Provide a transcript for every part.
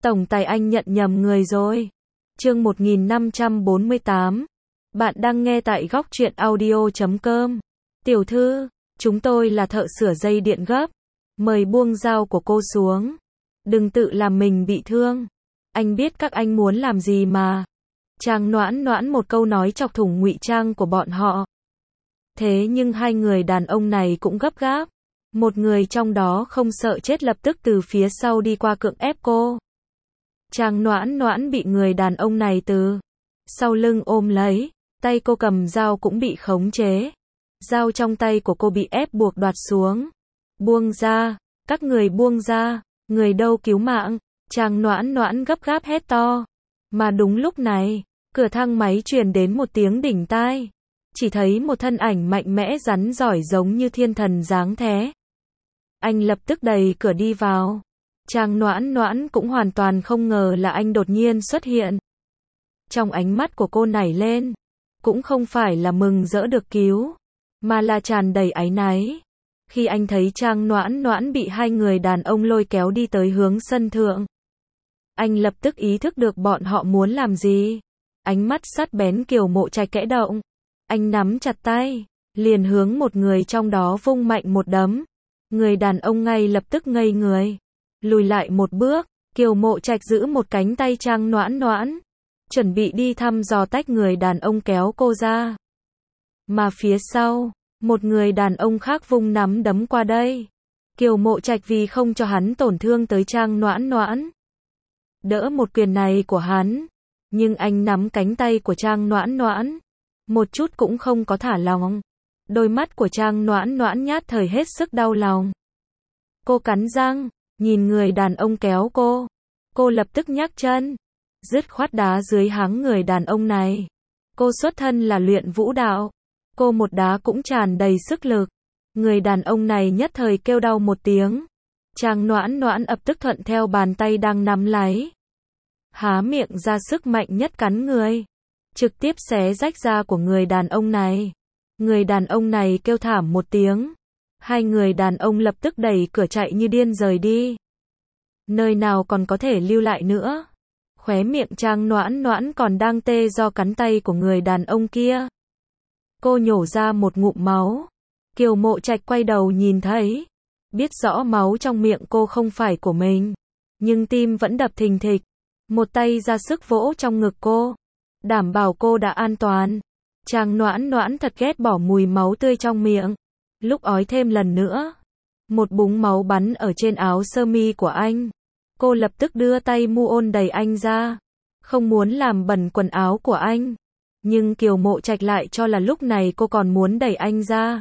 Tổng tài anh nhận nhầm người rồi. Chương 1548. Bạn đang nghe tại góc truyện audio.com. Tiểu thư, chúng tôi là thợ sửa dây điện gấp. Mời buông dao của cô xuống. Đừng tự làm mình bị thương. Anh biết các anh muốn làm gì mà. Trang Noãn Noãn một câu nói chọc thủng ngụy trang của bọn họ. Thế nhưng hai người đàn ông này cũng gấp gáp. Một người trong đó không sợ chết lập tức từ phía sau đi qua cưỡng ép cô. Trang Noãn Noãn bị người đàn ông này từ sau lưng ôm lấy, tay cô cầm dao cũng bị khống chế. Dao trong tay của cô bị ép buộc đoạt xuống. Buông ra, các người buông ra, người đâu cứu mạng. Trang Noãn Noãn gấp gáp hét to. Mà đúng lúc này, cửa thang máy truyền đến một tiếng đỉnh tai. Chỉ thấy một thân ảnh mạnh mẽ rắn giỏi giống như thiên thần dáng thế. Anh lập tức đẩy cửa đi vào. Trang Noãn Noãn cũng hoàn toàn không ngờ là anh đột nhiên xuất hiện. Trong ánh mắt của cô nảy lên, cũng không phải là mừng rỡ được cứu, mà là tràn đầy áy náy. Khi anh thấy Trang Noãn Noãn bị hai người đàn ông lôi kéo đi tới hướng sân thượng, anh lập tức ý thức được bọn họ muốn làm gì. Ánh mắt sắc bén Kiều Mộ Trạch kẽ động. Anh nắm chặt tay, liền hướng một người trong đó vung mạnh một đấm. Người đàn ông ngay lập tức ngây người, lùi lại một bước. Kiều Mộ Trạch giữ một cánh tay Trang Noãn Noãn, chuẩn bị đi thăm dò tách người đàn ông kéo cô ra. Mà phía sau, một người đàn ông khác vung nắm đấm qua đây. Kiều Mộ Trạch vì không cho hắn tổn thương tới Trang Noãn Noãn, đỡ một quyền này của hắn, nhưng anh nắm cánh tay của Trang Noãn Noãn, một chút cũng không có thả lòng. Đôi mắt của Trang Noãn Noãn nhát thời hết sức đau lòng. Cô cắn răng, nhìn người đàn ông kéo cô. Cô lập tức nhấc chân, dứt khoát đá dưới háng người đàn ông này. Cô xuất thân là luyện vũ đạo. Cô một đá cũng tràn đầy sức lực. Người đàn ông này nhất thời kêu đau một tiếng. Trang Noãn Noãn ập tức thuận theo bàn tay đang nắm lấy. Há miệng ra sức mạnh nhất cắn người. Trực tiếp xé rách da của người đàn ông này. Người đàn ông này kêu thảm một tiếng. Hai người đàn ông lập tức đẩy cửa chạy như điên rời đi. Nơi nào còn có thể lưu lại nữa. Khóe miệng Trang Noãn Noãn còn đang tê do cắn tay của người đàn ông kia. Cô nhổ ra một ngụm máu. Kiều Mộ Trạch quay đầu nhìn thấy. Biết rõ máu trong miệng cô không phải của mình. Nhưng tim vẫn đập thình thịch. Một tay ra sức vỗ trong ngực cô. Đảm bảo cô đã an toàn. Trang Noãn Noãn thật ghét bỏ mùi máu tươi trong miệng. Lúc ói thêm lần nữa, một búng máu bắn ở trên áo sơ mi của anh. Cô lập tức đưa tay mu ôn đẩy anh ra, không muốn làm bẩn quần áo của anh. Nhưng Kiều Mộ Trạch lại cho là lúc này cô còn muốn đẩy anh ra.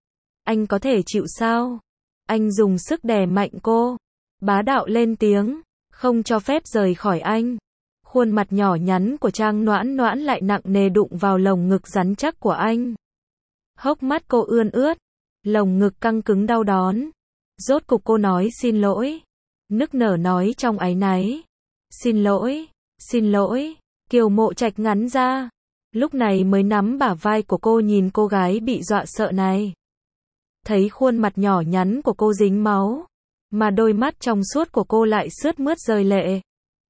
Anh có thể chịu sao? Anh dùng sức đè mạnh cô, bá đạo lên tiếng, không cho phép rời khỏi anh. Khuôn mặt nhỏ nhắn của Trang Noãn Noãn lại nặng nề đụng vào lồng ngực rắn chắc của anh. Hốc mắt cô ươn ướt, lồng ngực căng cứng đau đớn. Rốt cục cô nói xin lỗi, nức nở nói trong áy náy. Xin lỗi, xin lỗi. Kiều Mộ Trạch ngắn ra, lúc này mới nắm bả vai của cô nhìn cô gái bị dọa sợ này. Thấy khuôn mặt nhỏ nhắn của cô dính máu, mà đôi mắt trong suốt của cô lại sướt mướt rơi lệ.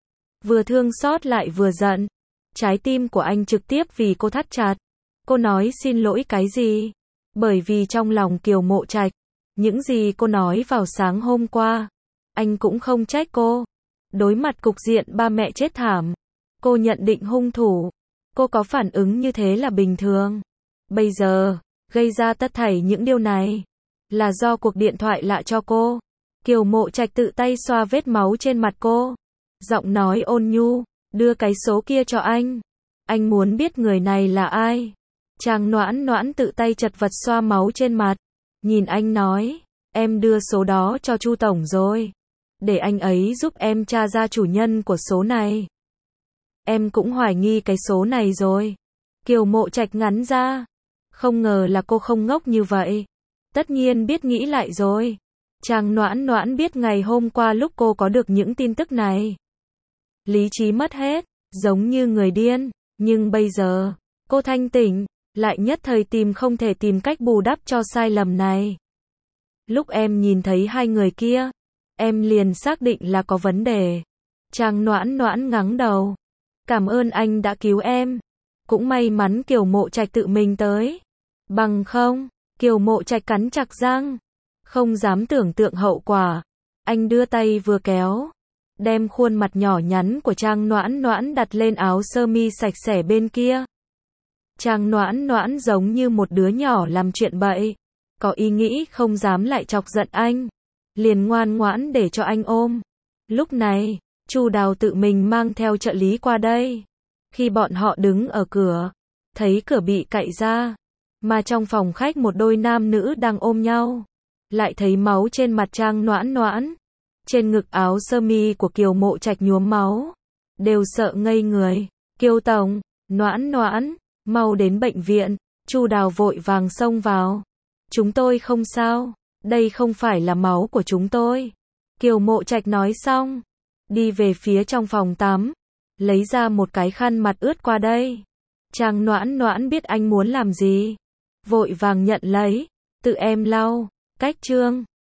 Vừa thương xót lại vừa giận. Trái tim của anh trực tiếp vì cô thắt chặt. Cô nói xin lỗi cái gì? Bởi vì trong lòng Kiều Mộ Trạch, những gì cô nói vào sáng hôm qua, anh cũng không trách cô. Đối mặt cục diện ba mẹ chết thảm, cô nhận định hung thủ, cô có phản ứng như thế là bình thường. Bây giờ, gây ra tất thảy những điều này, là do cuộc điện thoại lạ cho cô. Kiều Mộ Trạch tự tay xoa vết máu trên mặt cô. Giọng nói ôn nhu, đưa cái số kia cho anh. Anh muốn biết người này là ai. Trang Noãn Noãn tự tay chật vật xoa máu trên mặt. Nhìn anh nói, em đưa số đó cho Chu Tổng rồi. Để anh ấy giúp em tra ra chủ nhân của số này. Em cũng hoài nghi cái số này rồi. Kiều Mộ Trạch ngắn ra. Không ngờ là cô không ngốc như vậy. Tất nhiên biết nghĩ lại rồi. Trang Noãn Noãn biết ngày hôm qua lúc cô có được những tin tức này, lý trí mất hết, giống như người điên. Nhưng bây giờ, cô thanh tỉnh, lại nhất thời không thể tìm cách bù đắp cho sai lầm này. Lúc em nhìn thấy hai người kia, em liền xác định là có vấn đề. Trang Noãn Noãn ngắng đầu. Cảm ơn anh đã cứu em. Cũng may mắn Kiều Mộ Trạch tự mình tới. Bằng không, Kiều Mộ Trạch cắn chặt răng. Không dám tưởng tượng hậu quả. Anh đưa tay vừa kéo. Đem khuôn mặt nhỏ nhắn của Trang Noãn Noãn đặt lên áo sơ mi sạch sẽ bên kia. Trang Noãn Noãn giống như một đứa nhỏ làm chuyện bậy. Có ý nghĩ không dám lại chọc giận anh. Liền ngoan ngoãn để cho anh ôm. Lúc này, Chu Đào tự mình mang theo trợ lý qua đây. Khi bọn họ đứng ở cửa, thấy cửa bị cạy ra. Mà trong phòng khách một đôi nam nữ đang ôm nhau. Lại thấy máu trên mặt Trang Noãn Noãn. Trên ngực áo sơ mi của Kiều Mộ Trạch nhuốm máu. Đều sợ ngây người. Kiều Tổng, Noãn Noãn, mau đến bệnh viện. Chu Đào vội vàng xông vào. Chúng tôi không sao. Đây không phải là máu của chúng tôi. Kiều Mộ Trạch nói xong. Đi về phía trong phòng tắm. Lấy ra một cái khăn mặt ướt qua đây. Trang Noãn Noãn biết anh muốn làm gì. Vội vàng nhận lấy. Tự em lau. Cách chương